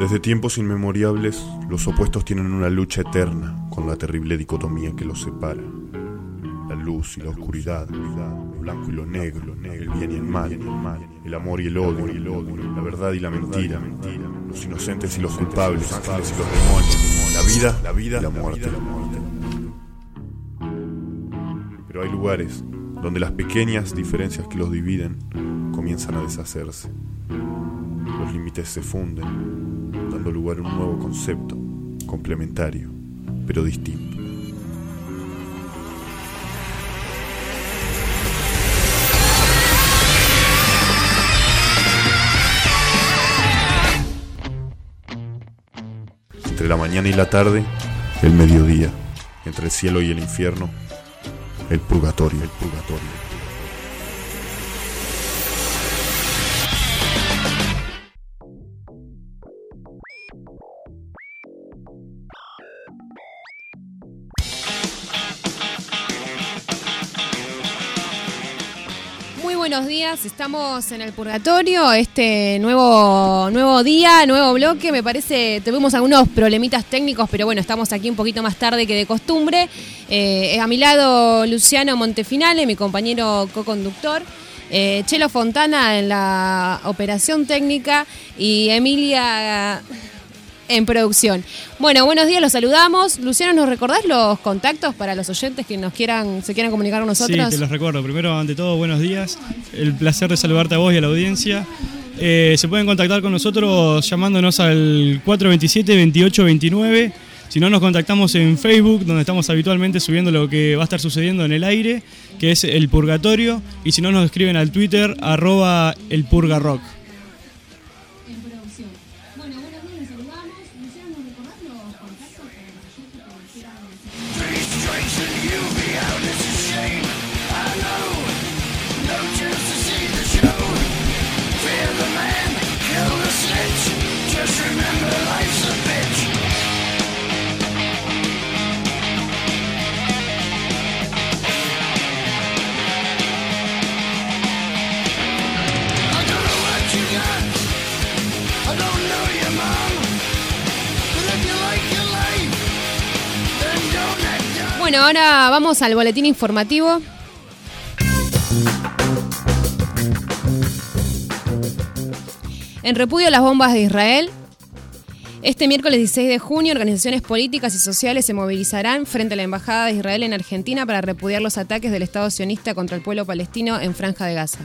Desde tiempos inmemorables, los opuestos tienen una lucha eterna con la terrible dicotomía que los separa. La luz y la oscuridad, lo blanco y lo negro, el bien y el mal, el amor y el odio, la verdad y la mentira, los inocentes y los culpables, los ángeles y los demonios, la vida y la muerte. Pero hay lugares donde las pequeñas diferencias que los dividen comienzan a deshacerse. Los límites se funden, dando lugar a un nuevo concepto, complementario, pero distinto. Entre la mañana y la tarde, el mediodía. Entre el cielo y el infierno, el purgatorio. Muy buenos días, estamos en el Purgatorio, este nuevo día, nuevo bloque. Me parece, tuvimos algunos problemitas técnicos, pero bueno, estamos aquí un poquito más tarde que de costumbre. A mi lado Luciano Montefinale, mi compañero co-conductor, Chelo Fontana en la operación técnica y Emilia en producción. Bueno, buenos días, los saludamos. Luciano, ¿nos recordás los contactos para los oyentes que se quieran comunicar con nosotros? Sí, te los recuerdo. Primero, ante todo, buenos días. El placer de saludarte a vos y a la audiencia. Se pueden contactar con nosotros llamándonos al 427-2829. Si no, nos contactamos en Facebook, donde estamos habitualmente subiendo lo que va a estar sucediendo en el aire, que es El Purgatorio. Y si no, nos escriben al Twitter, @elpurgarock. Bueno, ahora vamos al boletín informativo. En repudio a las bombas de Israel, este miércoles 16 de junio, organizaciones políticas y sociales se movilizarán frente a la Embajada de Israel en Argentina para repudiar los ataques del Estado sionista contra el pueblo palestino en Franja de Gaza.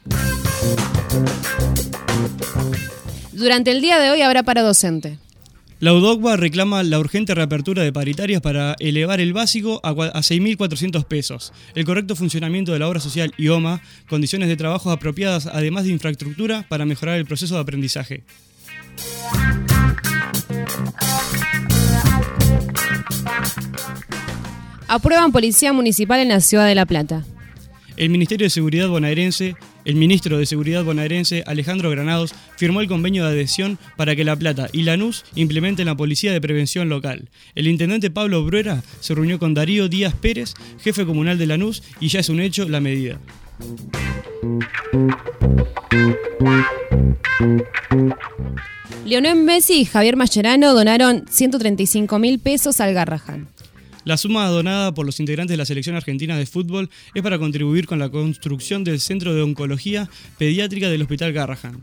Durante el día de hoy habrá paro docente. La UDOCBA reclama la urgente reapertura de paritarias para elevar el básico a 6.400 pesos, el correcto funcionamiento de la obra social IOMA, condiciones de trabajo apropiadas además de infraestructura para mejorar el proceso de aprendizaje. Aprueban policía municipal en la ciudad de La Plata. El ministro de Seguridad bonaerense, Alejandro Granados, firmó el convenio de adhesión para que La Plata y Lanús implementen la policía de prevención local. El intendente Pablo Bruera se reunió con Darío Díaz Pérez, jefe comunal de Lanús, y ya es un hecho la medida. Lionel Messi y Javier Mascherano donaron 135.000 pesos al Garrahan. La suma donada por los integrantes de la selección argentina de fútbol es para contribuir con la construcción del Centro de Oncología Pediátrica del Hospital Garrahan.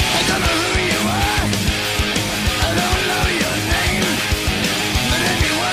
I don't know your name, but if you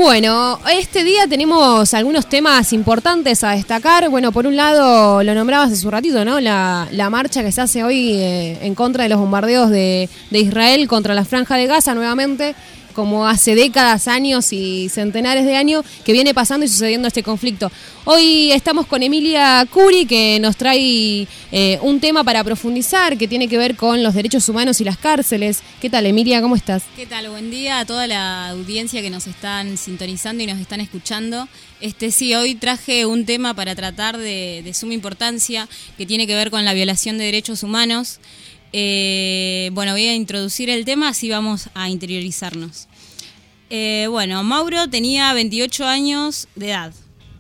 Bueno, este día tenemos algunos temas importantes a destacar. Bueno, por un lado, lo nombrabas hace un ratito, ¿no? La marcha que se hace hoy en contra de los bombardeos de Israel contra la Franja de Gaza nuevamente, como hace décadas, años y centenares de años que viene pasando y sucediendo este conflicto. Hoy estamos con Emilia Curi, que nos trae un tema para profundizar que tiene que ver con los derechos humanos y las cárceles. ¿Qué tal, Emilia? ¿Cómo estás? ¿Qué tal? Buen día a toda la audiencia que nos están sintonizando y nos están escuchando. Sí, hoy traje un tema para tratar de suma importancia que tiene que ver con la violación de derechos humanos. Bueno, voy a introducir el tema, así vamos a interiorizarnos. Bueno, Mauro tenía 28 años de edad.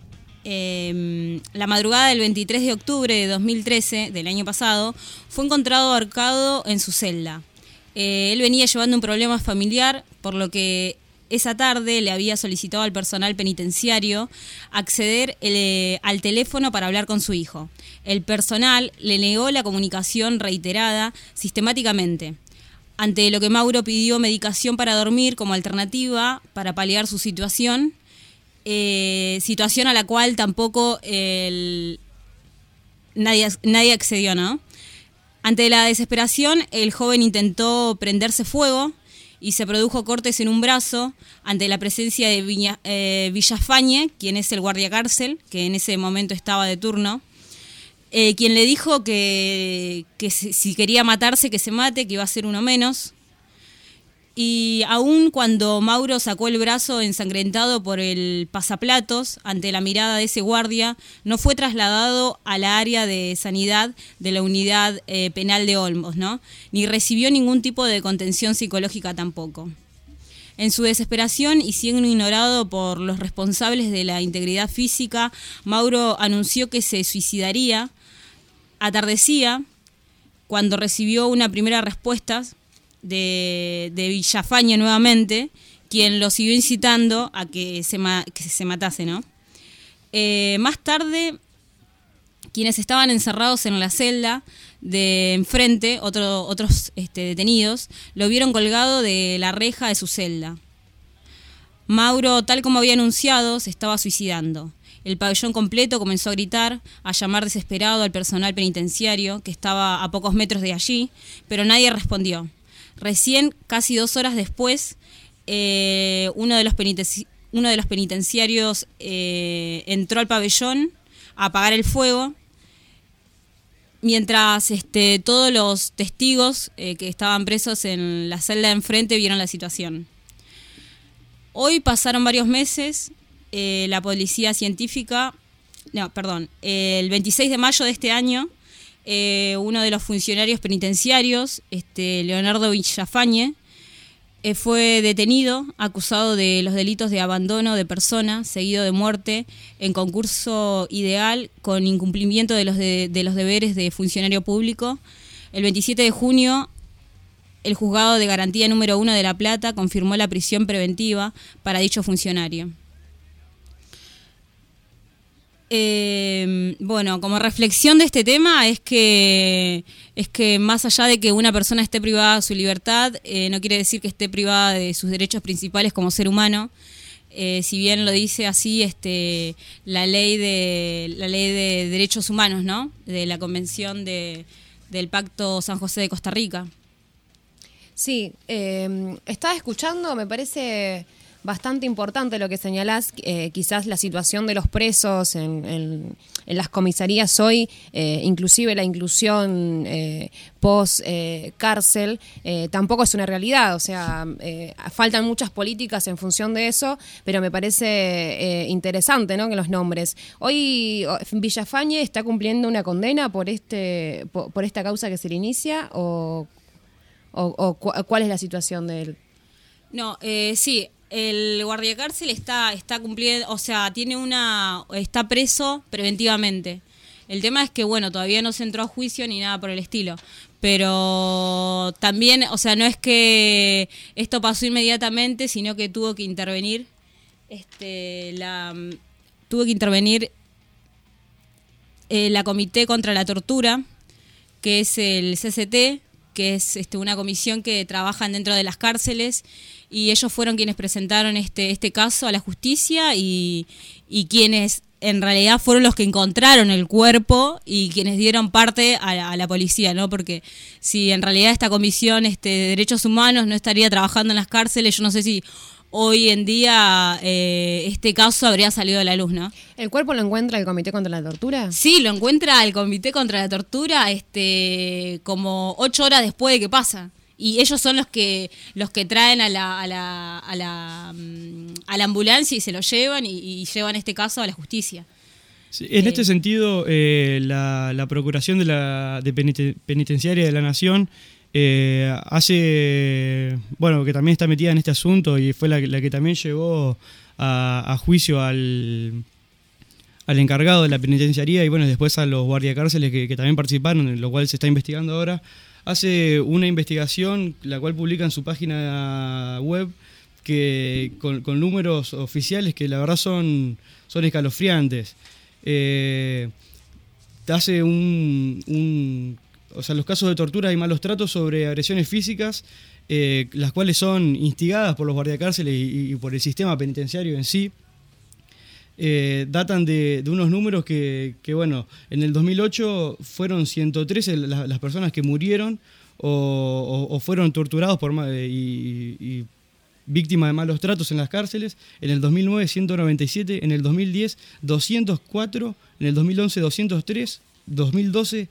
La madrugada del 23 de octubre de 2013, del año pasado, fue encontrado ahorcado en su celda. Él venía llevando un problema familiar, por lo que esa tarde le había solicitado al personal penitenciario acceder al teléfono para hablar con su hijo. El personal le negó la comunicación reiterada sistemáticamente, ante lo que Mauro pidió medicación para dormir como alternativa para paliar su situación, situación a la cual tampoco nadie accedió, ¿no? Ante la desesperación, el joven intentó prenderse fuego y se produjo cortes en un brazo ante la presencia de Villafañe, quien es el guardiacárcel, que en ese momento estaba de turno, quien le dijo que si quería matarse, que se mate, que iba a ser uno menos. Y aún cuando Mauro sacó el brazo ensangrentado por el pasaplatos, ante la mirada de ese guardia, no fue trasladado a la área de sanidad de la unidad penal de Olmos, ¿no? Ni recibió ningún tipo de contención psicológica tampoco. En su desesperación y siendo ignorado por los responsables de la integridad física, Mauro anunció que se suicidaría. Atardecía cuando recibió una primera respuesta de Villafañe nuevamente, quien lo siguió incitando a que se matase, ¿no? Más tarde, quienes estaban encerrados en la celda de enfrente, otros detenidos, lo vieron colgado de la reja de su celda. Mauro, tal como había anunciado, se estaba suicidando. El pabellón completo comenzó a gritar, a llamar desesperado al personal penitenciario, que estaba a pocos metros de allí, pero nadie respondió. Recién, casi 2 horas después, uno de los penitenciarios entró al pabellón a apagar el fuego, mientras todos los testigos que estaban presos en la celda de enfrente vieron la situación. Hoy pasaron varios meses, la policía científica, el 26 de mayo de este año, uno de los funcionarios penitenciarios, Leonardo Villafañe, fue detenido, acusado de los delitos de abandono de persona, seguido de muerte, en concurso ideal con incumplimiento de los deberes de funcionario público. El 27 de junio, el juzgado de garantía número 1 de La Plata confirmó la prisión preventiva para dicho funcionario. Bueno, como reflexión de este tema es que más allá de que una persona esté privada de su libertad, no quiere decir que esté privada de sus derechos principales como ser humano. Si bien lo dice así la ley de derechos humanos, ¿no? De la Convención del Pacto San José de Costa Rica. Sí, estaba escuchando, me parece bastante importante lo que señalás, quizás la situación de los presos en las comisarías hoy, inclusive la inclusión post-cárcel, tampoco es una realidad, o sea, faltan muchas políticas en función de eso, pero me parece interesante, ¿no?, que los nombres. Hoy Villafañe está cumpliendo una condena por esta causa que se le inicia, o ¿cuál es la situación de él? No, sí. El guardiacárcel está cumpliendo, o sea, está preso preventivamente. El tema es que, bueno, todavía no se entró a juicio ni nada por el estilo. Pero también, o sea, no es que esto pasó inmediatamente, sino que tuvo que intervenir la Comité contra la Tortura, que es el CCT, que es una comisión que trabajan dentro de las cárceles, y ellos fueron quienes presentaron este caso a la justicia y quienes en realidad fueron los que encontraron el cuerpo y quienes dieron parte a la policía, ¿no? Porque si en realidad esta comisión de derechos humanos no estaría trabajando en las cárceles, yo no sé si hoy en día este caso habría salido a la luz, ¿no? ¿El cuerpo lo encuentra el Comité contra la Tortura? Sí, lo encuentra el Comité contra la Tortura como 8 horas después de que pasa. Y ellos son los que traen a la ambulancia y se lo llevan y llevan este caso a la justicia. Sí, en este sentido, la Procuración Penitenciaria de la Nación hace, bueno, que también está metida en este asunto y fue la que también llevó a juicio al encargado de la penitenciaría y bueno, después a los guardiacárceles que también participaron, en lo cual se está investigando ahora. Hace una investigación, la cual publica en su página web, que con números oficiales que la verdad son escalofriantes. Hace o sea, los casos de tortura y malos tratos sobre agresiones físicas, las cuales son instigadas por los guardiacárceles y por el sistema penitenciario en sí. Datan de unos números que bueno, en el 2008 fueron 113 las personas que murieron o fueron torturados y víctimas de malos tratos en las cárceles. En el 2009 197, en el 2010 204, en el 2011 203, 2012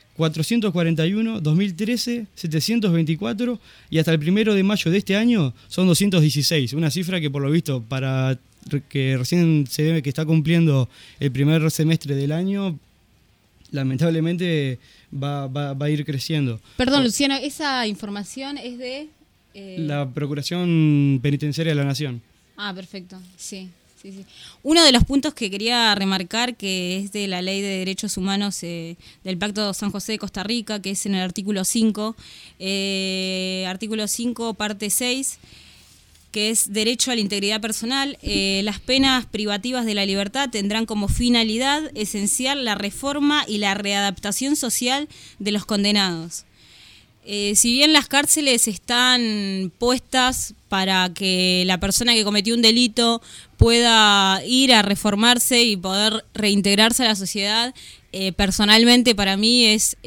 441, 2013 724 y hasta el 1 de mayo de este año son 216, una cifra que por lo visto para que recién se ve que está cumpliendo el primer semestre del año, lamentablemente va a ir creciendo. Perdón, Luciano, esa información es de... La Procuración Penitenciaria de la Nación. Ah, perfecto, sí. Uno de los puntos que quería remarcar, que es de la Ley de Derechos Humanos del Pacto de San José de Costa Rica, que es en el artículo 5, artículo 5, parte 6, que es derecho a la integridad personal. Las penas privativas de la libertad tendrán como finalidad esencial la reforma y la readaptación social de los condenados. Si bien las cárceles están puestas para que la persona que cometió un delito pueda ir a reformarse y poder reintegrarse a la sociedad, personalmente para mí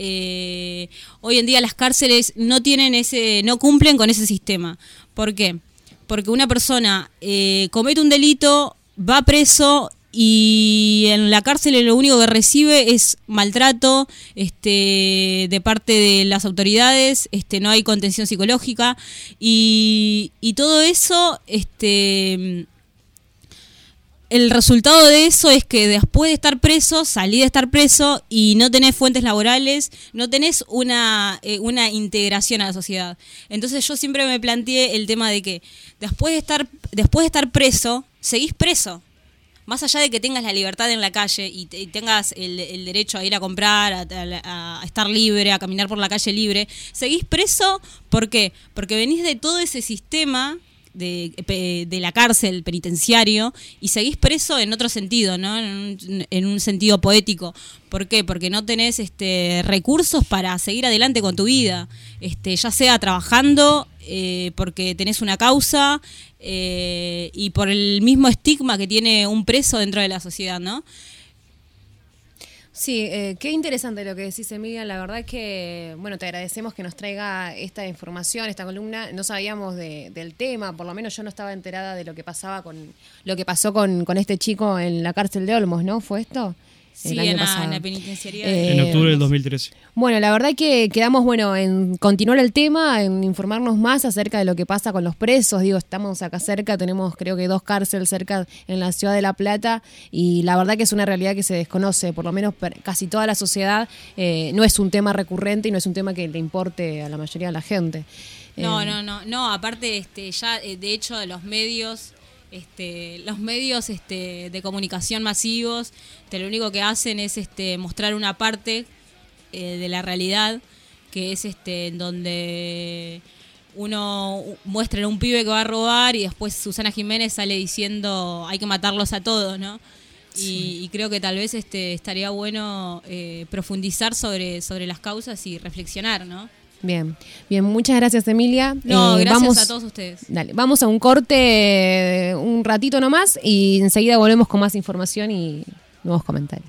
hoy en día las cárceles no cumplen con ese sistema. ¿Por qué? Porque una persona comete un delito, va preso y en la cárcel lo único que recibe es maltrato de parte de las autoridades, no hay contención psicológica y todo eso, el resultado de eso es que después de estar preso, salí de estar preso y no tenés fuentes laborales, no tenés una integración a la sociedad. Entonces yo siempre me planteé el tema de que después de estar preso, seguís preso. Más allá de que tengas la libertad en la calle y tengas el derecho a ir a comprar, a estar libre, a caminar por la calle libre, seguís preso. ¿Por qué? Porque venís de todo ese sistema de la cárcel penitenciario y seguís preso en otro sentido, ¿no? En un sentido poético. ¿Por qué? Porque no tenés recursos para seguir adelante con tu vida, ya sea trabajando, porque tenés una causa y por el mismo estigma que tiene un preso dentro de la sociedad, ¿no? Sí, qué interesante lo que decís, Emilia. La verdad es que, bueno, te agradecemos que nos traiga esta información, esta columna. No sabíamos del tema, por lo menos yo no estaba enterada de lo que pasó con este chico en la cárcel de Olmos, ¿no? ¿Fue esto? Sí, en la penitenciaría. En octubre del 2013. Bueno, la verdad que quedamos en continuar el tema, en informarnos más acerca de lo que pasa con los presos. Digo, estamos acá cerca, tenemos creo que 2 cárceles cerca en la ciudad de La Plata y la verdad que es una realidad que se desconoce, por lo menos casi toda la sociedad. No es un tema recurrente y no es un tema que le importe a la mayoría de la gente. No, aparte ya de hecho los medios de comunicación masivos, lo único que hacen es mostrar una parte de la realidad, que es en donde uno muestra a un pibe que va a robar y después Susana Jiménez sale diciendo hay que matarlos a todos, ¿no? Sí. Y creo que tal vez estaría bueno profundizar sobre las causas y reflexionar, ¿no? Bien, muchas gracias, Emilia. No, gracias a todos ustedes. Dale, vamos a un corte un ratito nomás y enseguida volvemos con más información y nuevos comentarios.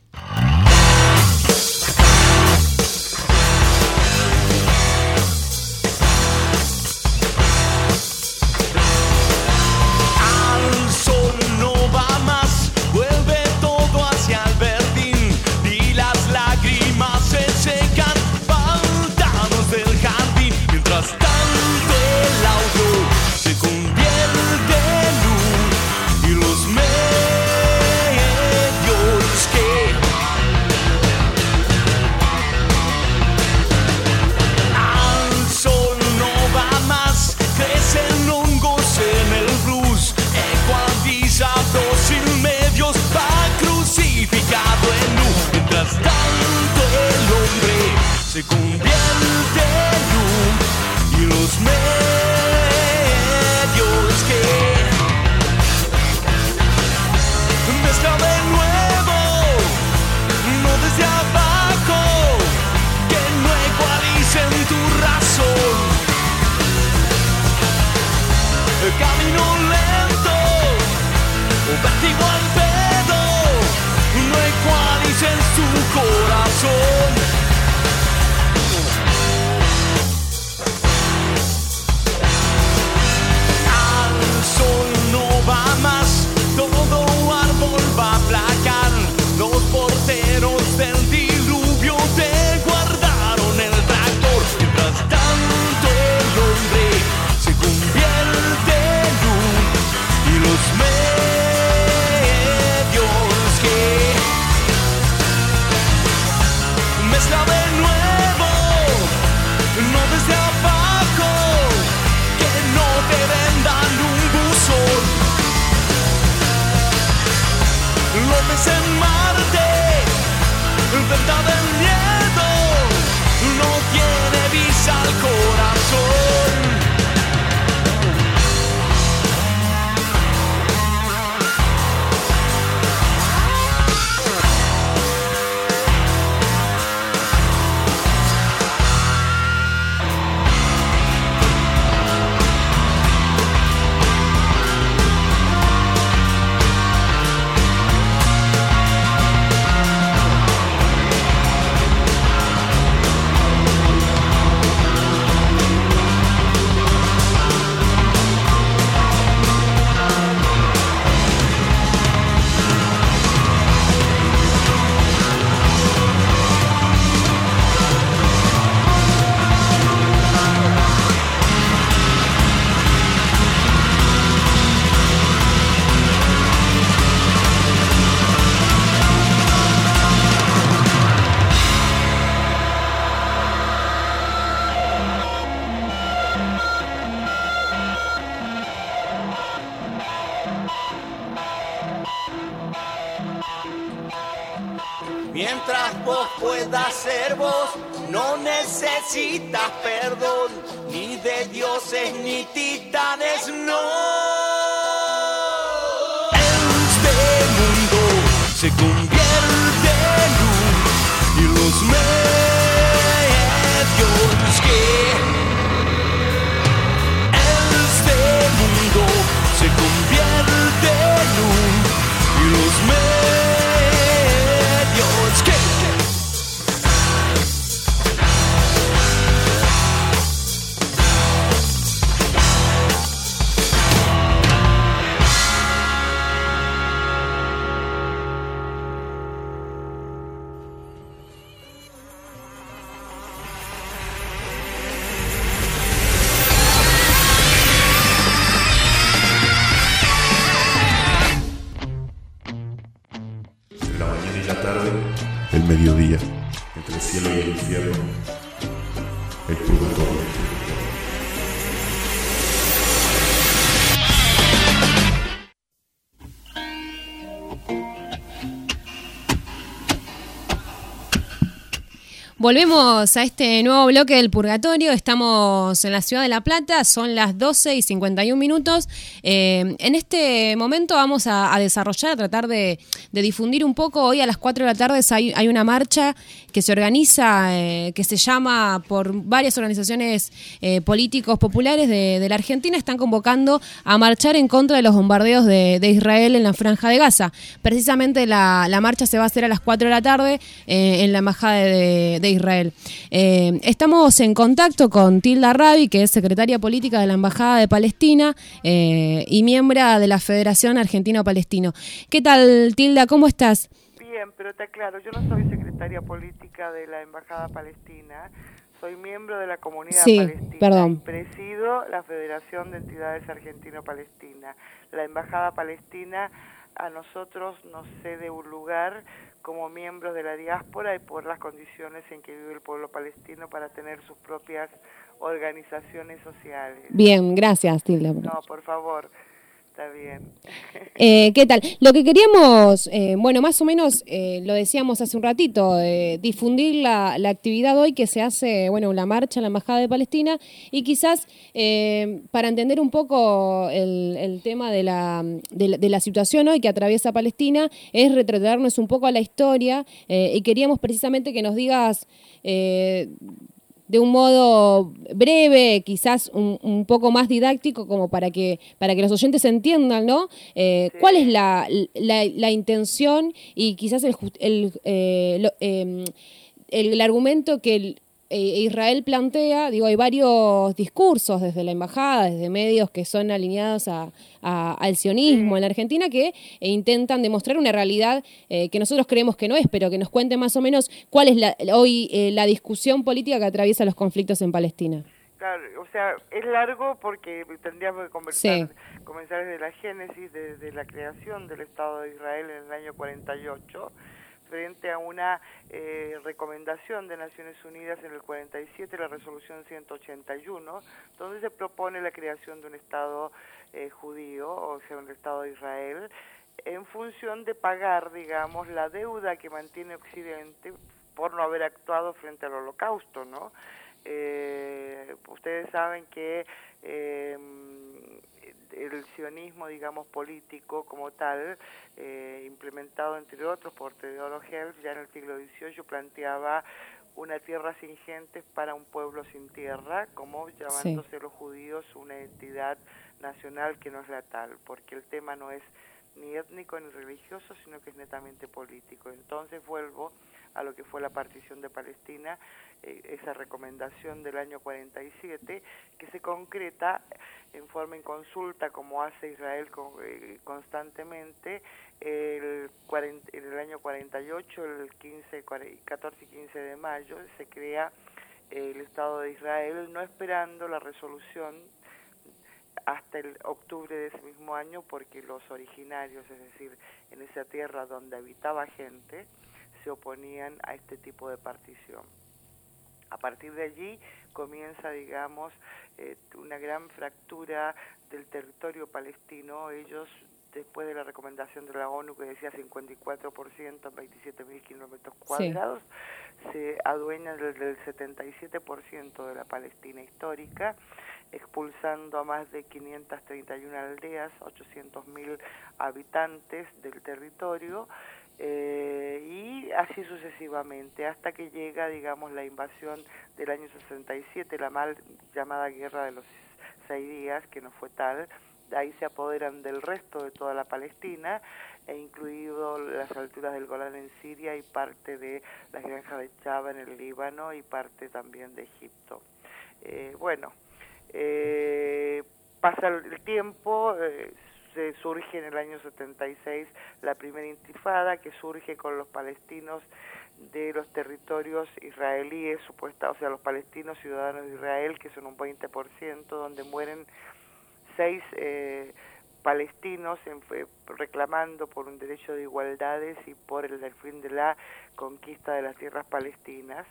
Se convierte en luz y los medios que mezcla de nuevo, no desde abajo, que no ecualicen tu razón. Camino lento, o vértigo al pedo, no ecualicen su corazón. Los porteros del diluvio te guardaron el tractor. Mientras tanto el hombre se convierte en luz y los medios que mezcla de nuevo, no desde abajo, que no te vendan un buzón. López en Marte, verdad del miedo, no tiene visa al corazón. Mientras vos puedas ser vos, no necesitas perdón, ni de dioses ni titanes, no. Este mundo se convierte en luz y los medios que este mundo se convierte en luz y los medios que el mediodía, entre el cielo y el infierno, el purgatorio. Volvemos a este nuevo bloque del Purgatorio. Estamos en la ciudad de La Plata, son las 12:51. En este momento vamos a desarrollar, a tratar de difundir un poco. Hoy a las 4 de la tarde hay una marcha que se organiza, que se llama por varias organizaciones políticos populares de la Argentina. Están convocando a marchar en contra de los bombardeos de Israel en la Franja de Gaza. Precisamente la marcha se va a hacer a las 4 de la tarde en la Embajada de Israel. Estamos en contacto con Tilda Rabi, que es secretaria política de la Embajada de Palestina y miembro de la Federación Argentino-Palestino. ¿Qué tal, Tilda? ¿Cómo estás? Bien, pero te aclaro, yo no soy secretaria política de la Embajada Palestina, soy miembro de la Comunidad Palestina. Perdón. Presido la Federación de Entidades Argentino-Palestina. La Embajada Palestina a nosotros nos cede un lugar como miembros de la diáspora y por las condiciones en que vive el pueblo palestino para tener sus propias organizaciones sociales. Bien, gracias, Tilda. No, por favor, está bien. ¿Qué tal? Lo que queríamos, más o menos lo decíamos hace un ratito, difundir la actividad hoy que se hace, la marcha en la Embajada de Palestina y quizás para entender un poco el tema de la situación hoy que atraviesa Palestina es retratarnos un poco a la historia y queríamos precisamente que nos digas de un modo breve, quizás un poco más didáctico, como para que los oyentes entiendan, ¿no? Sí. ¿Cuál es la intención y quizás el argumento que Israel plantea? Digo, hay varios discursos desde la embajada, desde medios que son alineados al sionismo en la Argentina que intentan demostrar una realidad que nosotros creemos que no es, pero que nos cuente más o menos cuál es hoy la discusión política que atraviesa los conflictos en Palestina. Claro, o sea, es largo porque tendríamos que comenzar desde la génesis, desde la creación del Estado de Israel en el año 48, frente a una recomendación de Naciones Unidas en el 47, la resolución 181, donde se propone la creación de un Estado judío, o sea, un Estado de Israel, en función de pagar, digamos, la deuda que mantiene Occidente por no haber actuado frente al Holocausto, ¿no? Ustedes saben que el sionismo, digamos, político como tal, implementado entre otros por Theodor Herzl, ya en el siglo XVIII planteaba una tierra sin gentes para un pueblo sin tierra, como llamándose los judíos una entidad nacional que no es la tal, porque el tema no es ni étnico ni religioso, sino que es netamente político. Entonces vuelvo a lo que fue la partición de Palestina, esa recomendación del año 47, que se concreta en forma en consulta, como hace Israel constantemente, en el año 48, el 14 y 15 de mayo, se crea el Estado de Israel, no esperando la resolución hasta el octubre de ese mismo año, porque los originarios, es decir, en esa tierra donde habitaba gente, se oponían a este tipo de partición. A partir de allí comienza, digamos, una gran fractura del territorio palestino. Ellos, después de la recomendación de la ONU que decía 54% en 27.000 kilómetros cuadrados, se adueñan del 77% de la Palestina histórica, expulsando a más de 531 aldeas, 800.000 habitantes del territorio, y así sucesivamente, hasta que llega, digamos, la invasión del año 67, la mal llamada Guerra de los 6 días, que no fue tal. De ahí se apoderan del resto de toda la Palestina, e incluido las alturas del Golán en Siria y parte de las granjas de Chaba en el Líbano y parte también de Egipto. Pasa el tiempo, se surge en el año 76 la primera intifada, que surge con los palestinos de los territorios israelíes, o sea, los palestinos ciudadanos de Israel, que son un 20%, donde mueren 6 palestinos reclamando por un derecho de igualdades y por el fin de la conquista de las tierras palestinas.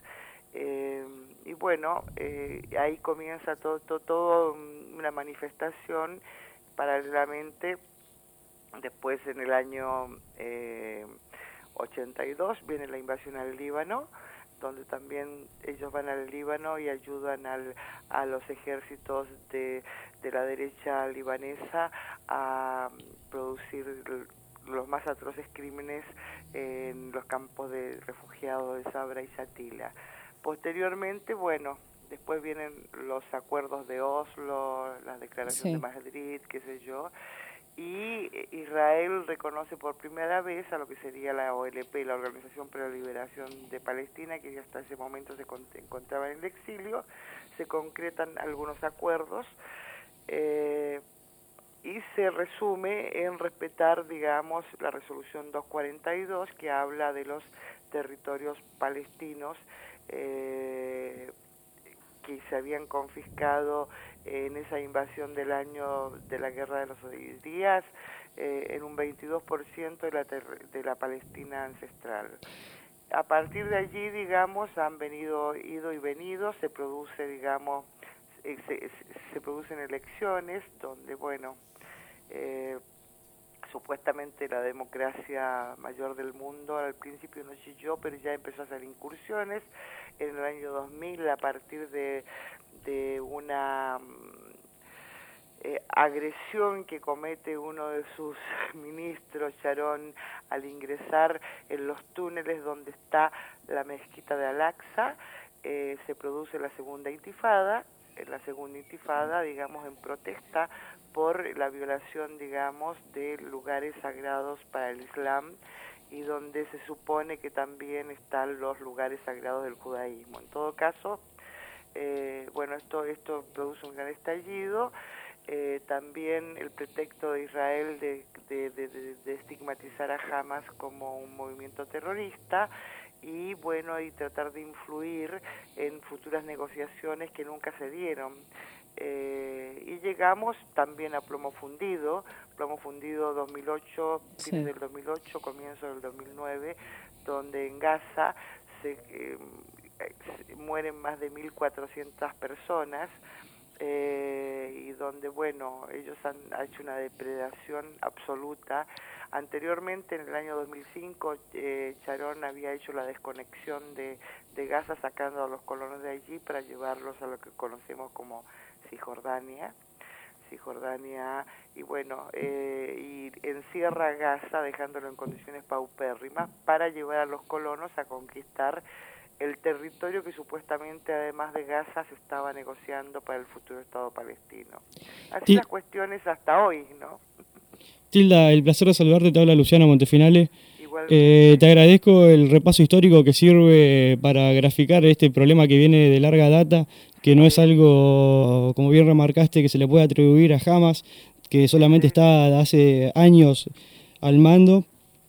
Ahí comienza todo una manifestación. Paralelamente, después en el año 82 viene la invasión al Líbano, donde también ellos van al Líbano y ayudan a los ejércitos de la derecha libanesa a producir los más atroces crímenes en los campos de refugiados de Sabra y Shatila. Posteriormente, bueno, después vienen los acuerdos de Oslo, la declaración de Madrid, qué sé yo, y Israel reconoce por primera vez a lo que sería la OLP, la Organización para la Liberación de Palestina, que ya hasta ese momento se encontraba en el exilio. Se concretan algunos acuerdos y se resume en respetar, digamos, la resolución 242, que habla de los territorios palestinos que se habían confiscado en esa invasión del año de la Guerra de los 6 días, en un 22% de la Palestina ancestral. A partir de allí, digamos, han ido y venido, se produce, digamos, se producen elecciones donde, bueno, supuestamente la democracia mayor del mundo al principio no chilló, pero ya empezó a hacer incursiones en el año 2000 a partir de una agresión que comete uno de sus ministros, Sharon, al ingresar en los túneles donde está la mezquita de Al-Aqsa. Se produce la segunda intifada, digamos, en protesta por la violación, digamos, de lugares sagrados para el Islam, y donde se supone que también están los lugares sagrados del judaísmo. En todo caso, bueno, esto produce un gran estallido. También el pretexto de Israel de estigmatizar a Hamas como un movimiento terrorista, y bueno, y tratar de influir en futuras negociaciones que nunca se dieron. Y llegamos también a plomo fundido 2008, fines del 2008, comienzo del 2009, donde en Gaza se mueren más de 1.400 personas, y donde, bueno, ellos han hecho una depredación absoluta. Anteriormente, en el año 2005, Sharon había hecho la desconexión de Gaza, sacando a los colonos de allí para llevarlos a lo que conocemos como Cisjordania, y bueno, y encierra Gaza, dejándolo en condiciones paupérrimas, para llevar a los colonos a conquistar el territorio que supuestamente, además de Gaza, se estaba negociando para el futuro Estado palestino. Así las cuestiones hasta hoy, ¿no? Tilda, el placer de saludarte, te habla Luciano Montefinale. Te agradezco el repaso histórico que sirve para graficar este problema que viene de larga data, que no es algo, como bien remarcaste, que se le puede atribuir a Hamas, que solamente está hace años al mando.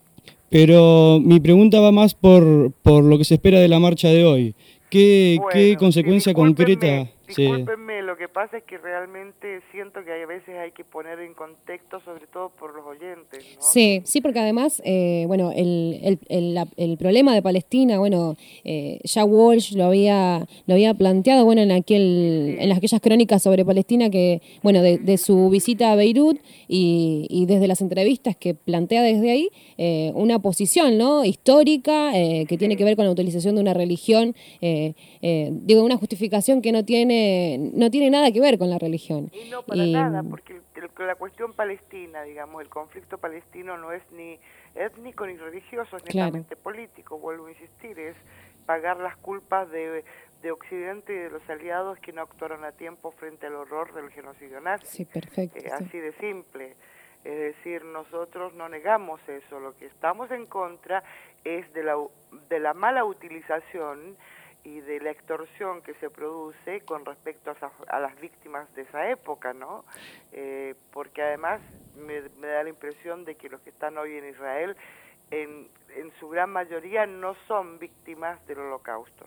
Pero mi pregunta va más por lo que se espera de la marcha de hoy. ¿Qué consecuencia concreta? Discúlpenme, lo que pasa es que realmente siento que a veces hay que poner en contexto, sobre todo por los oyentes, ¿no? Sí, porque además, bueno, el problema de Palestina, bueno, ya Walsh lo había planteado, bueno, en aquellas crónicas sobre Palestina, que, bueno, de su visita a Beirut y desde las entrevistas que plantea desde ahí, una posición, ¿no?, histórica, que tiene que ver con la utilización de una religión, una justificación que no tiene nada que ver con la religión. Y no para nada, porque la cuestión palestina, digamos, el conflicto palestino no es ni étnico ni religioso, es netamente político, vuelvo a insistir, es pagar las culpas de Occidente y de los aliados que no actuaron a tiempo frente al horror del genocidio nazi. Sí, perfecto. Así de simple. Es decir, nosotros no negamos eso, lo que estamos en contra es de la mala utilización y de la extorsión que se produce con respecto a las víctimas de esa época, ¿no? Porque además me da la impresión de que los que están hoy en Israel, en su gran mayoría, no son víctimas del Holocausto.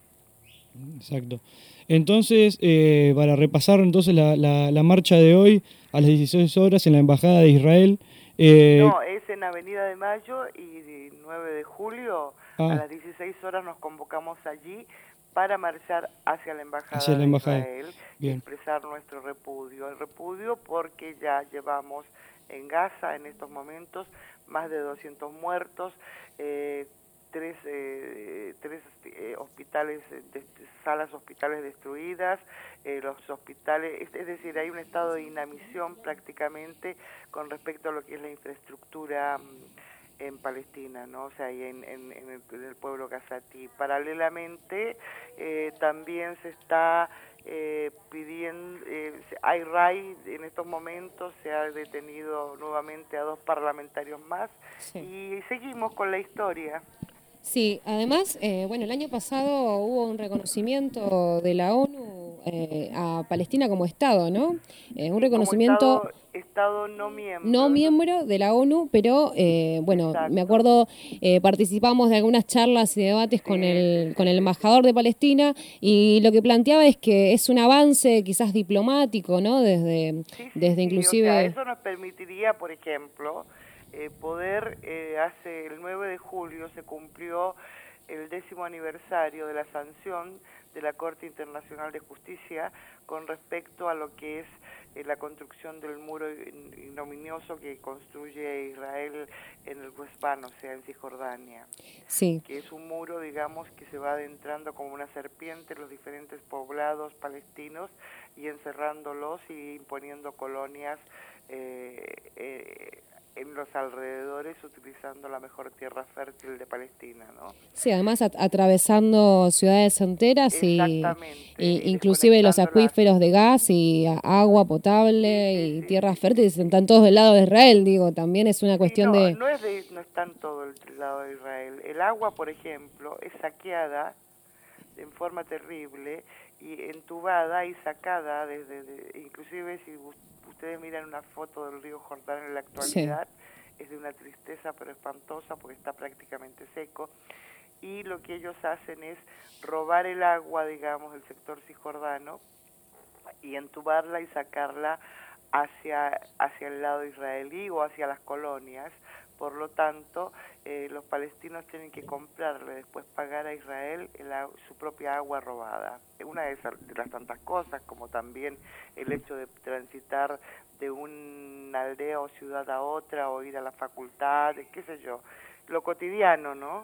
Exacto. Entonces, para repasar entonces la marcha de hoy, a las 16 horas en la Embajada de Israel. No, es en Avenida de Mayo y 9 de julio. A las 16 horas nos convocamos allí para marchar hacia la Embajada de Israel y expresar nuestro repudio. El repudio porque ya llevamos en Gaza en estos momentos más de 200 muertos, tres hospitales, salas hospitales destruidas, los hospitales, es decir, hay un estado de inanición prácticamente con respecto a lo que es la infraestructura en Palestina, ¿no? O sea, y en el pueblo gazatí. Paralelamente, también se está pidiendo, IRAI en estos momentos se ha detenido nuevamente a 2 parlamentarios más, Sí. y seguimos con la historia. Sí, además, bueno, el año pasado hubo un reconocimiento de la ONU a Palestina como Estado, ¿no? Un reconocimiento Como estado no miembro. no miembro de la ONU, pero bueno, Exacto. me acuerdo, participamos de algunas charlas y debates con el embajador de Palestina, y lo que planteaba es que es un avance quizás diplomático, ¿no? Desde inclusive... O sea, eso nos permitiría, por ejemplo, poder, hace el 9 de julio se cumplió el 10º aniversario de la sanción de la Corte Internacional de Justicia con respecto a lo que es la construcción del muro ignominioso que construye Israel en el West Bank, o sea, en Cisjordania. Sí. Que es un muro, digamos, que se va adentrando como una serpiente en los diferentes poblados palestinos y encerrándolos y imponiendo colonias en los alrededores, utilizando la mejor tierra fértil de Palestina, ¿no? Sí, además atravesando ciudades enteras y inclusive los acuíferos de gas y agua potable y tierras fértiles están todos del lado de Israel, digo, también es una cuestión no, de... No están todos del lado de Israel. El agua, por ejemplo, es saqueada en forma terrible y entubada y sacada inclusive si ustedes miran una foto del río Jordán en la actualidad, sí, es de una tristeza pero espantosa porque está prácticamente seco, y lo que ellos hacen es robar el agua, digamos, del sector cisjordano y entubarla y sacarla hacia el lado israelí o hacia las colonias. Por lo tanto, los palestinos tienen que comprarle, después pagar a Israel su propia agua robada. Una de las tantas cosas, como también el hecho de transitar de una aldea o ciudad a otra, o ir a la facultad, qué sé yo, lo cotidiano, ¿no?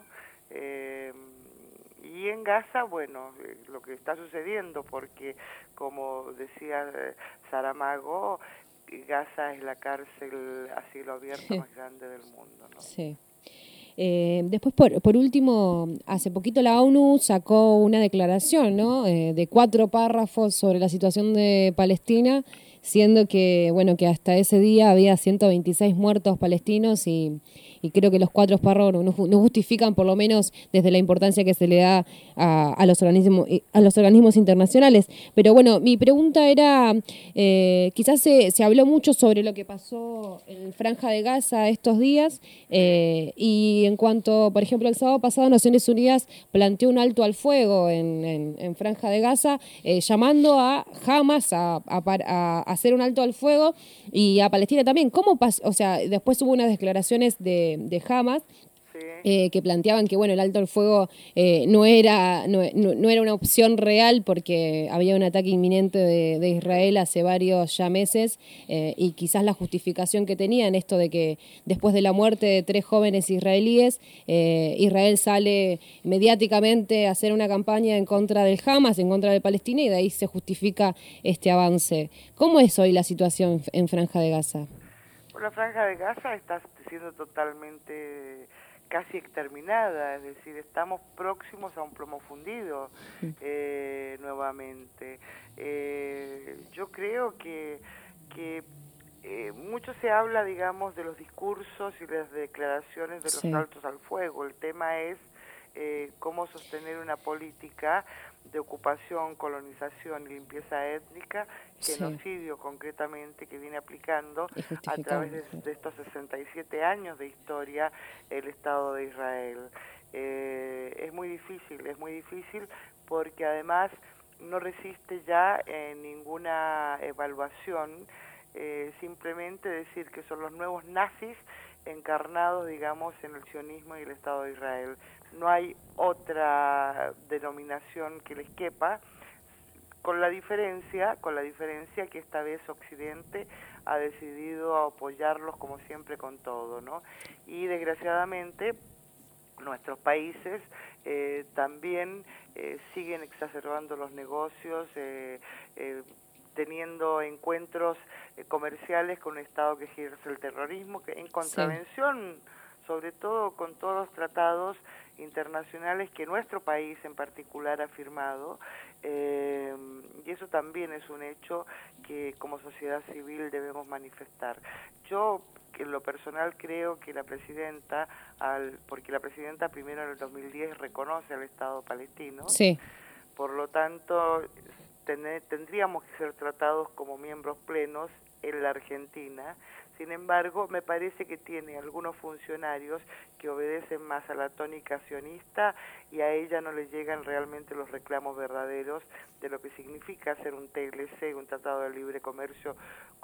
Y en Gaza, bueno, lo que está sucediendo, porque como decía Saramago, Gaza es la cárcel a cielo abierto más grande del mundo, ¿no? Sí. Después, por último, hace poquito la ONU sacó una declaración, ¿no? De 4 párrafos sobre la situación de Palestina, siendo que, bueno, que hasta ese día había 126 muertos palestinos y creo que los 4 párrafos no justifican, por lo menos desde la importancia que se le da a los organismos internacionales. Pero bueno, mi pregunta era, quizás se habló mucho sobre lo que pasó en Franja de Gaza estos días, y en cuanto, por ejemplo, el sábado pasado Naciones Unidas planteó un alto al fuego en Franja de Gaza, llamando a Hamas a hacer un alto al fuego, y a Palestina también. ¿Cómo pasó? O sea, después hubo unas declaraciones de Hamas que planteaban que bueno, el alto al fuego no era una opción real porque había un ataque inminente de Israel hace varios ya meses, y quizás la justificación que tenían esto de que después de la muerte de 3 jóvenes israelíes, Israel sale mediáticamente a hacer una campaña en contra del Hamas, en contra de Palestina, y de ahí se justifica este avance. ¿Cómo es hoy la situación en Franja de Gaza? Bueno, la Franja de Gaza está siendo totalmente casi exterminada, es decir, estamos próximos a un plomo fundido nuevamente. Yo creo que mucho se habla, digamos, de los discursos y las declaraciones de los altos al fuego. El tema es cómo sostener una política de ocupación, colonización y limpieza étnica, genocidio concretamente, que viene aplicando a través de estos 67 años de historia el Estado de Israel. Es muy difícil porque además no resiste ya ninguna evaluación, simplemente decir que son los nuevos nazis encarnados, digamos, en el sionismo y el Estado de Israel. No hay otra denominación que les quepa, con la diferencia que esta vez Occidente ha decidido apoyarlos como siempre con todo, ¿no? Y desgraciadamente nuestros países también siguen exacerbando los negocios, teniendo encuentros comerciales con un Estado que ejerce el terrorismo, que en contravención, sobre todo con todos los tratados internacionales que nuestro país en particular ha firmado, y eso también es un hecho que como sociedad civil debemos manifestar. Yo, en lo personal, creo que la presidenta, porque la presidenta primero en el 2010 reconoce al Estado palestino, por lo tanto tendríamos que ser tratados como miembros plenos en la Argentina. Sin embargo, me parece que tiene algunos funcionarios que obedecen más a la tónica sionista y a ella no le llegan realmente los reclamos verdaderos de lo que significa hacer un TLC, un Tratado de Libre Comercio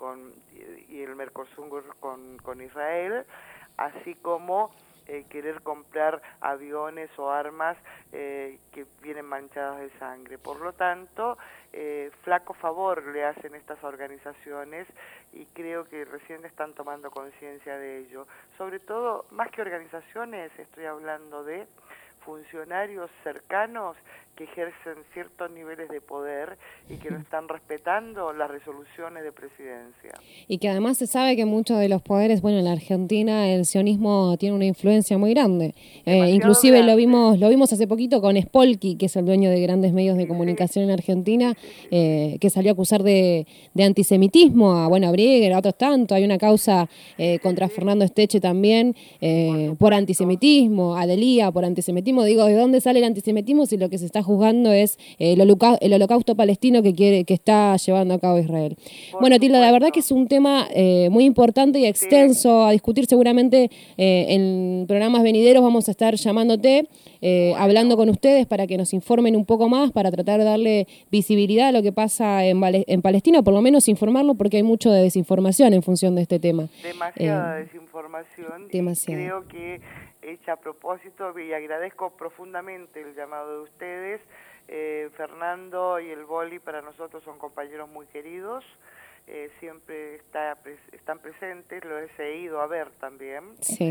y el Mercosur con Israel, así como querer comprar aviones o armas que vienen manchadas de sangre. Por lo tanto, flaco favor le hacen estas organizaciones y creo que recién están tomando conciencia de ello. Sobre todo, más que organizaciones, estoy hablando de funcionarios cercanos que ejercen ciertos niveles de poder y que no están respetando las resoluciones de presidencia. Y que además se sabe que muchos de los poderes, bueno, en la Argentina el sionismo tiene una influencia muy grande. Inclusive grande. Lo vimos hace poquito con Spolky, que es el dueño de grandes medios de comunicación en Argentina, que salió a acusar de antisemitismo a Brieger, a otros tantos. Hay una causa contra Fernando Esteche también por antisemitismo, a Delía por antisemitismo. Digo, ¿de dónde sale el antisemitismo si lo que se está juzgando es el holocausto palestino que está llevando a cabo Israel? Bueno, Tilda, la verdad que es un tema muy importante y extenso a discutir. Seguramente en programas venideros vamos a estar llamándote, hablando con ustedes para que nos informen un poco más, para tratar de darle visibilidad a lo que pasa en Palestina, o por lo menos informarlo, porque hay mucho de desinformación en función de este tema. Demasiada desinformación. Demasiada. Creo que hecha a propósito, y agradezco profundamente el llamado de ustedes. Fernando y el Boli para nosotros son compañeros muy queridos, siempre están presentes, los he ido a ver también,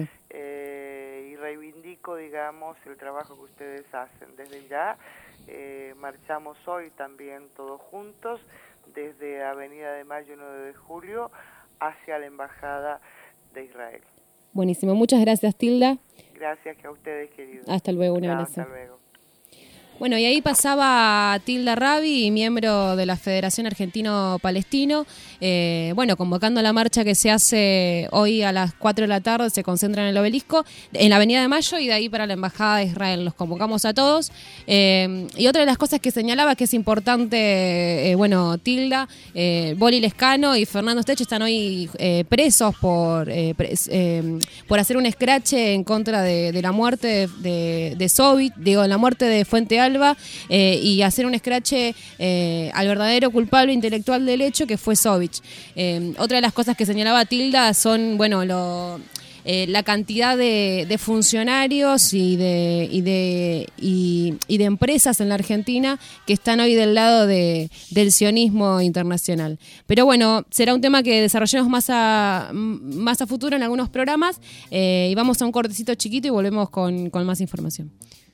y reivindico, digamos, el trabajo que ustedes hacen. Desde ya marchamos hoy también todos juntos, desde Avenida de Mayo 9 de Julio hacia la Embajada de Israel. Buenísimo, muchas gracias, Tilda. Gracias a ustedes, queridos. Hasta luego, un abrazo. Hasta luego. Bueno, y ahí pasaba Tilda Rabi, miembro de la Federación Argentino-Palestino, convocando la marcha que se hace hoy a las 4 de la tarde, se concentra en el Obelisco, en la Avenida de Mayo, y de ahí para la Embajada de Israel. Los convocamos a todos. Y otra de las cosas que señalaba que es importante, Tilda, Boli Lescano y Fernando Esteche están hoy presos por hacer un escrache en contra de la muerte de Sovich, la muerte de Fuente Alba, y hacer un escrache al verdadero culpable intelectual del hecho, que fue Sovich. Otra de las cosas que señalaba Tilda son, la cantidad de funcionarios y de empresas en la Argentina que están hoy del lado del sionismo internacional. Pero será un tema que desarrollemos más a futuro en algunos programas, y vamos a un cortecito chiquito y volvemos con más información.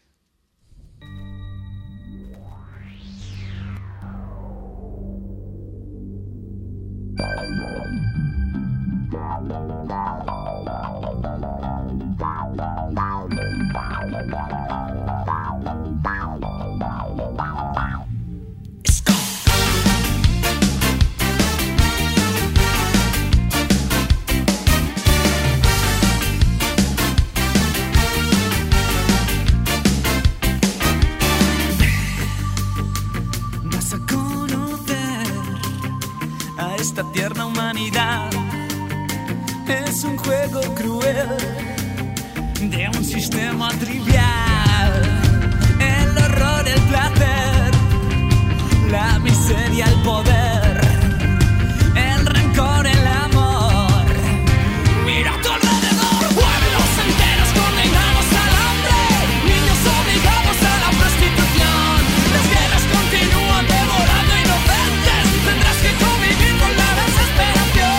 Vas a conocer a esta tierna humanidad. Es un juego cruel de un sistema trivial. El horror, el placer, la miseria, el poder, el rencor, el amor. Mira a tu alrededor, pueblos enteros condenados al hambre, niños obligados a la prostitución. Las guerras continúan devorando inocentes, tendrás que convivir con la desesperación.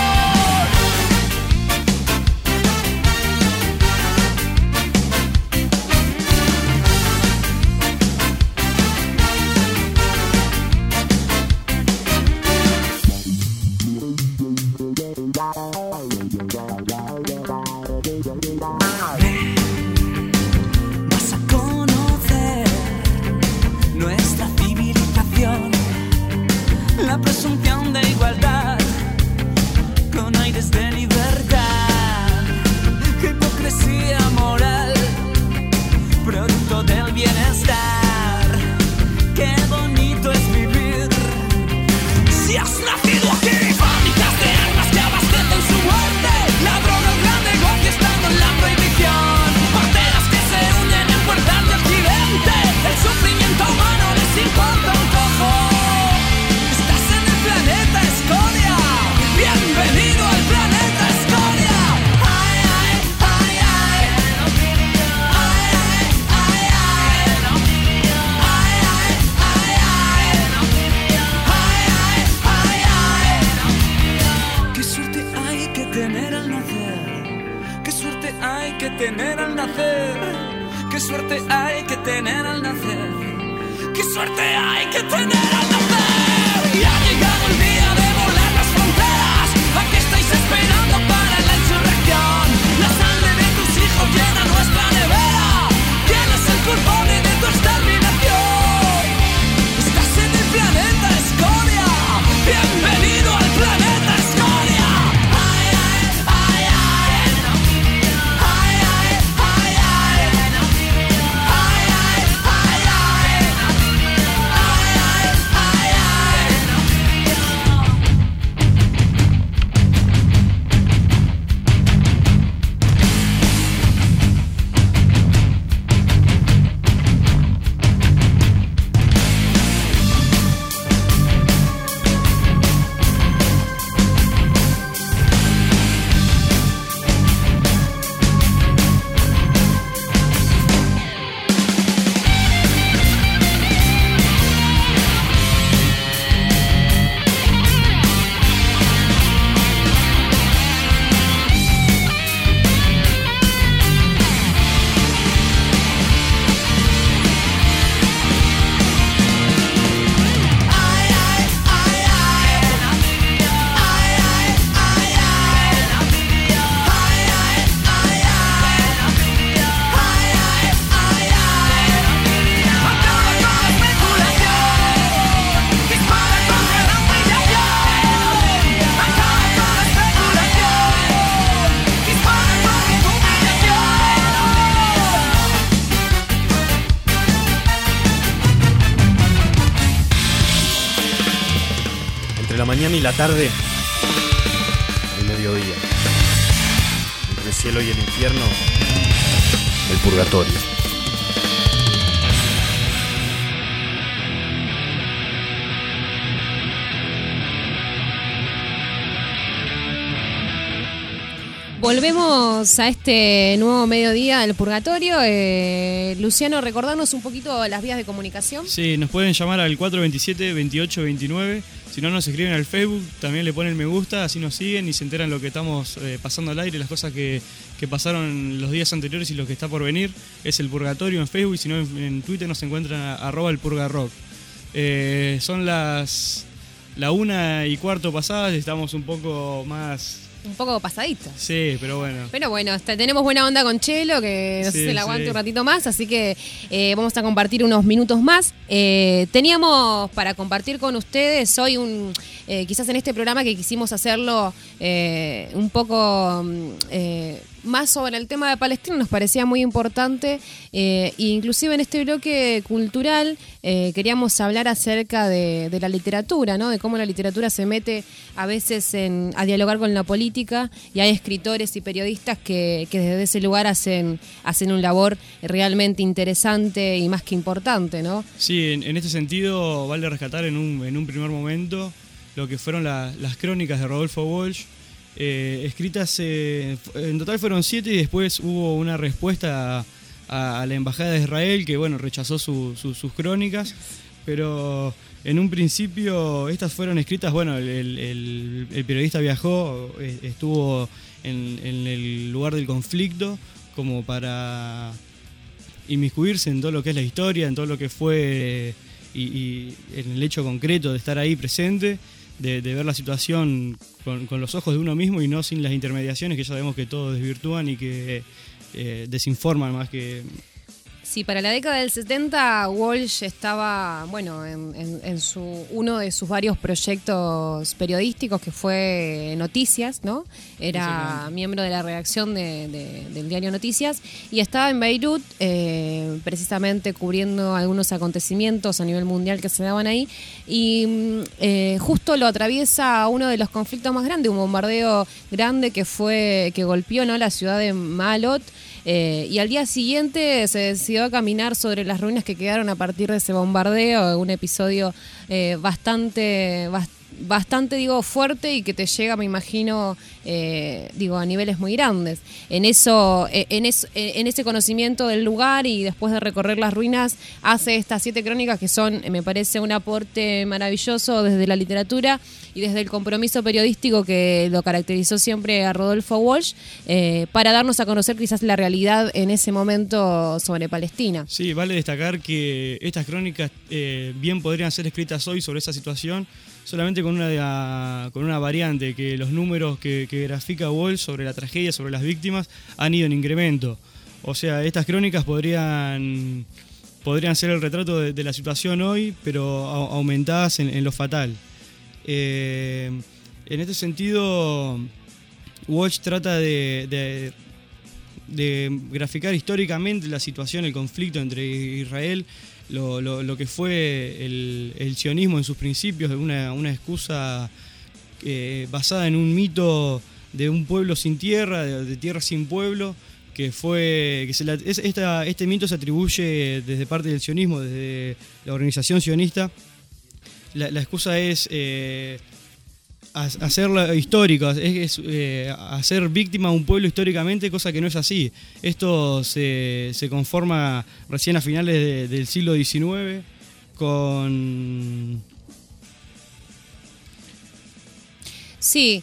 nacer. Qué suerte hay que tener al nacer. Qué suerte hay que tener al nacer. Y ha llegado el día de volar las fronteras. Aquí estáis esperando para la insurrección. La sangre de tus hijos llena nuestra nevera. ¿Quién es el culpable de tu exterminación? Estás en el planeta Escoria. Bienvenido al planeta Escoria. Ay, ay, ay, ay. Ay, ay, ay, ay. Ay, ay, ay, ay. Ay, ay, ay, ay. Entre la mañana y la tarde, el mediodía. Entre el cielo y el infierno, el purgatorio. Volvemos a este nuevo mediodía del purgatorio. Luciano, recordarnos un poquito las vías de comunicación. Sí, nos pueden llamar al 427-2829. Si no, nos escriben al Facebook, también le ponen me gusta, así nos siguen y se enteran lo que estamos pasando al aire, las cosas que pasaron los días anteriores y lo que está por venir. Es el purgatorio en Facebook, y si no, en Twitter nos encuentran a @elpurgarrock. Son las 1:15 pasadas, estamos un poco más... Un poco pasadito. Sí, pero bueno. Pero bueno, tenemos buena onda con Chelo, que nos hace el aguante un ratito más, así que vamos a compartir unos minutos más. Teníamos para compartir con ustedes hoy quizás en este programa que quisimos hacerlo un poco más sobre el tema de Palestina, nos parecía muy importante, inclusive en este bloque cultural queríamos hablar acerca de la literatura, ¿no? De cómo la literatura se mete a veces a dialogar con la política, y hay escritores y periodistas que desde ese lugar hacen un labor realmente interesante y más que importante, ¿no? Sí, en este sentido vale rescatar en un primer momento lo que fueron las crónicas de Rodolfo Walsh, escritas, en total fueron 7, y después hubo una respuesta a la Embajada de Israel que, bueno, rechazó sus crónicas, pero en un principio estas fueron escritas, bueno, el periodista viajó, estuvo en el lugar del conflicto como para inmiscuirse en todo lo que es la historia, en todo lo que fue y en el hecho concreto de estar ahí presente, de ver la situación con los ojos de uno mismo y no sin las intermediaciones que ya sabemos que todo desvirtúan y que desinforman más que... Sí, para la década del 70 Walsh estaba, bueno, en uno de sus varios proyectos periodísticos, que fue Noticias, ¿no? Era miembro de la redacción del diario Noticias, y estaba en Beirut precisamente cubriendo algunos acontecimientos a nivel mundial que se daban ahí, y justo lo atraviesa uno de los conflictos más grandes, un bombardeo grande que golpeó, ¿no?, la ciudad de Maalot. Y al día siguiente se decidió a caminar sobre las ruinas que quedaron a partir de ese bombardeo, un episodio bastante bastante, fuerte y que te llega, me imagino, a niveles muy grandes. En ese conocimiento del lugar y después de recorrer las ruinas, hace estas 7 crónicas que son, me parece, un aporte maravilloso desde la literatura y desde el compromiso periodístico que lo caracterizó siempre a Rodolfo Walsh, para darnos a conocer quizás la realidad en ese momento sobre Palestina. Sí, vale destacar que estas crónicas bien podrían ser escritas hoy sobre esa situación, solamente con una variante, que los números que grafica Walsh sobre la tragedia, sobre las víctimas, han ido en incremento. O sea, estas crónicas podrían ser el retrato de la situación hoy, pero aumentadas en lo fatal. En este sentido, Walsh trata de graficar históricamente la situación, el conflicto entre Israel, lo que fue el sionismo en sus principios, una excusa basada en un mito de un pueblo sin tierra, de tierra sin pueblo, este mito se atribuye desde parte del sionismo, desde la organización sionista. La excusa es hacerla histórica, es hacer víctima a un pueblo históricamente, cosa que no es así. Esto se conforma recién a finales del siglo XIX con... Sí,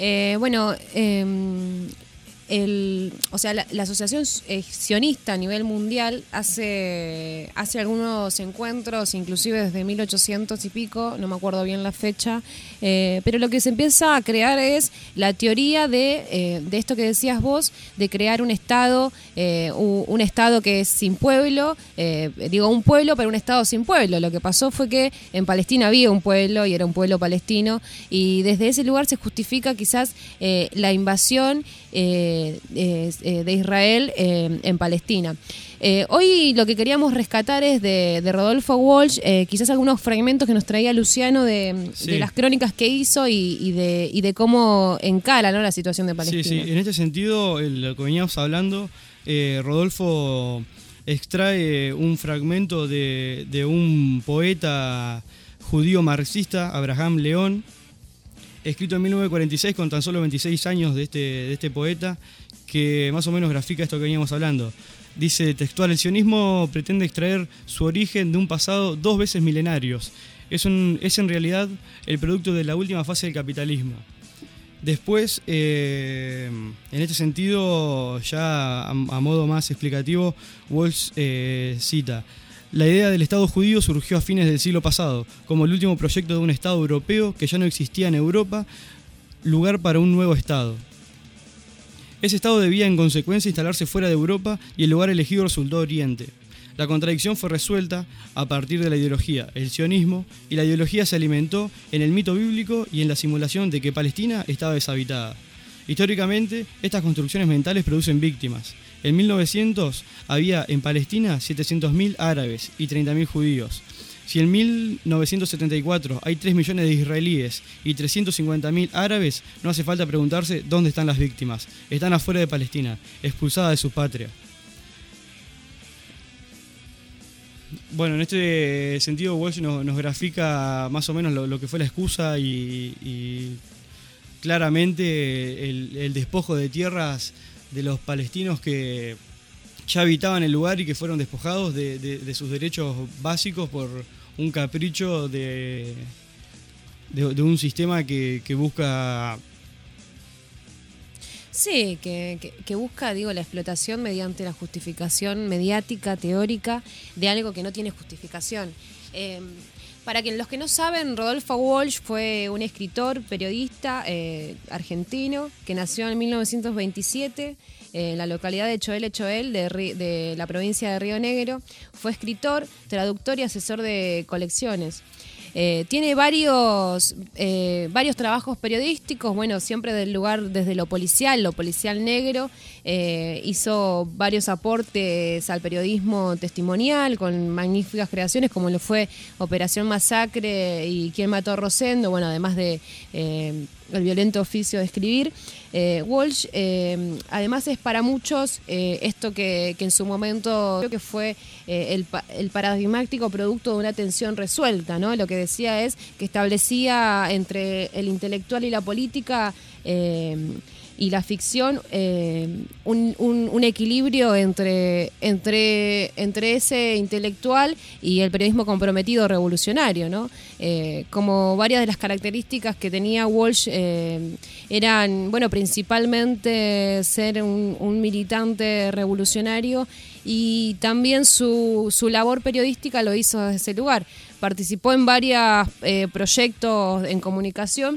la asociación sionista a nivel mundial hace algunos encuentros, inclusive desde 1800 y pico, no me acuerdo bien la fecha, pero lo que se empieza a crear es la teoría de esto que decías vos, de crear un estado que es sin pueblo, un pueblo pero un estado sin pueblo. Lo que pasó fue que en Palestina había un pueblo y era un pueblo palestino, y desde ese lugar se justifica quizás la invasión de Israel en Palestina. Hoy lo que queríamos rescatar es de Rodolfo Walsh, quizás algunos fragmentos que nos traía Luciano de las crónicas que hizo y de cómo encara, ¿no?, la situación de Palestina. Sí, en este sentido, lo que veníamos hablando, Rodolfo extrae un fragmento de un poeta judío marxista, Abraham León, escrito en 1946 con tan solo 26 años de este poeta, que más o menos grafica esto que veníamos hablando. Dice textual: el sionismo pretende extraer su origen de un pasado 2 veces milenarios. Es en realidad el producto de la última fase del capitalismo. Después, en este sentido, ya a modo más explicativo, Walsh cita: la idea del Estado judío surgió a fines del siglo pasado, como el último proyecto de un Estado europeo que ya no existía en Europa, lugar para un nuevo Estado. Ese Estado debía en consecuencia instalarse fuera de Europa y el lugar elegido resultó Oriente. La contradicción fue resuelta a partir de la ideología, el sionismo, y la ideología se alimentó en el mito bíblico y en la simulación de que Palestina estaba deshabitada. Históricamente, estas construcciones mentales producen víctimas. En 1900 había en Palestina 700.000 árabes y 30.000 judíos. Si en 1974 hay 3 millones de israelíes y 350.000 árabes, no hace falta preguntarse dónde están las víctimas. Están afuera de Palestina, expulsadas de su patria. Bueno, en este sentido Walsh nos grafica más o menos lo que fue la excusa y claramente el despojo de tierras de los palestinos que ya habitaban el lugar y que fueron despojados de sus derechos básicos por un capricho de un sistema que busca... Sí, que busca, la explotación mediante la justificación mediática, teórica, de algo que no tiene justificación. Para los que no saben, Rodolfo Walsh fue un escritor, periodista argentino que nació en 1927 en la localidad de Choel de la provincia de Río Negro. Fue escritor, traductor y asesor de colecciones. Tiene varios trabajos periodísticos, siempre del lugar desde lo policial negro. Hizo varios aportes al periodismo testimonial con magníficas creaciones como lo fue Operación Masacre y Quién mató a Rosendo, además de El violento oficio de escribir. Walsh, además, es para muchos esto que en su momento creo que fue el paradigmático producto de una tensión resuelta, ¿no? Lo que decía es que establecía entre el intelectual y la política y la ficción un equilibrio entre ese intelectual y el periodismo comprometido revolucionario, ¿no? Como varias de las características que tenía Walsh eran, bueno, principalmente ser un militante revolucionario, y también su labor periodística lo hizo desde ese lugar. Participó en varios proyectos en comunicación.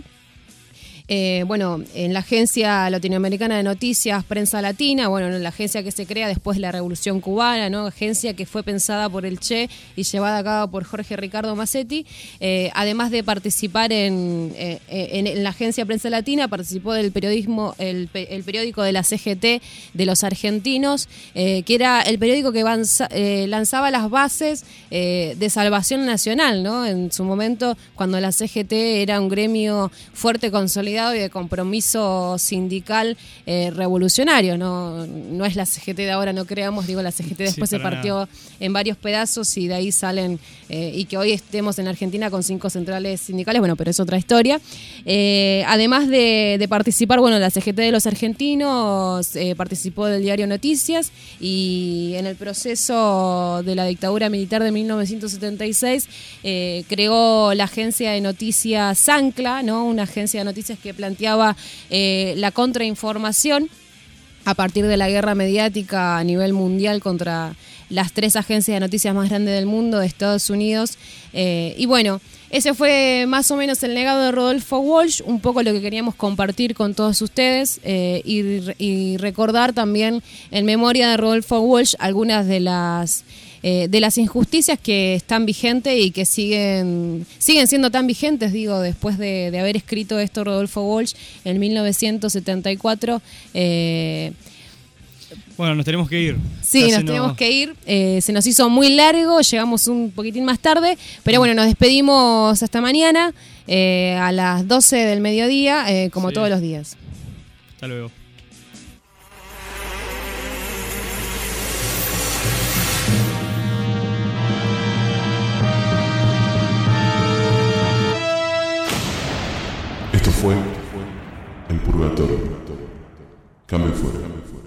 En la Agencia Latinoamericana de Noticias, Prensa Latina, en la agencia que se crea después de la Revolución Cubana, ¿no? Agencia que fue pensada por el Che y llevada a cabo por Jorge Ricardo Massetti. Además de participar en la Agencia Prensa Latina, participó del periodismo, el periódico de la CGT de los argentinos, que era el periódico que lanzaba las bases de salvación nacional, ¿no? En su momento, cuando la CGT era un gremio fuerte, consolidado y de compromiso sindical revolucionario, no es la CGT de ahora, no creamos, la CGT después se partió en varios pedazos y de ahí salen, y que hoy estemos en Argentina con 5 centrales sindicales, pero es otra historia. Además de participar, la CGT de los argentinos participó del diario Noticias, y en el proceso de la dictadura militar de 1976 creó la agencia de noticias Ancla, ¿no? Una agencia de noticias que planteaba la contrainformación a partir de la guerra mediática a nivel mundial contra las 3 agencias de noticias más grandes del mundo, de Estados Unidos. Ese fue más o menos el legado de Rodolfo Walsh, un poco lo que queríamos compartir con todos ustedes, y recordar también en memoria de Rodolfo Walsh algunas de las injusticias que están vigentes y que siguen siendo tan vigentes, después de haber escrito esto Rodolfo Walsh en 1974. Nos tenemos que ir. Sí, tenemos que ir. Se nos hizo muy largo, llegamos un poquitín más tarde, pero nos despedimos hasta mañana a las 12 del mediodía, como todos los días. Hasta luego. Esto fue El Purgatorio. Cambio fuera.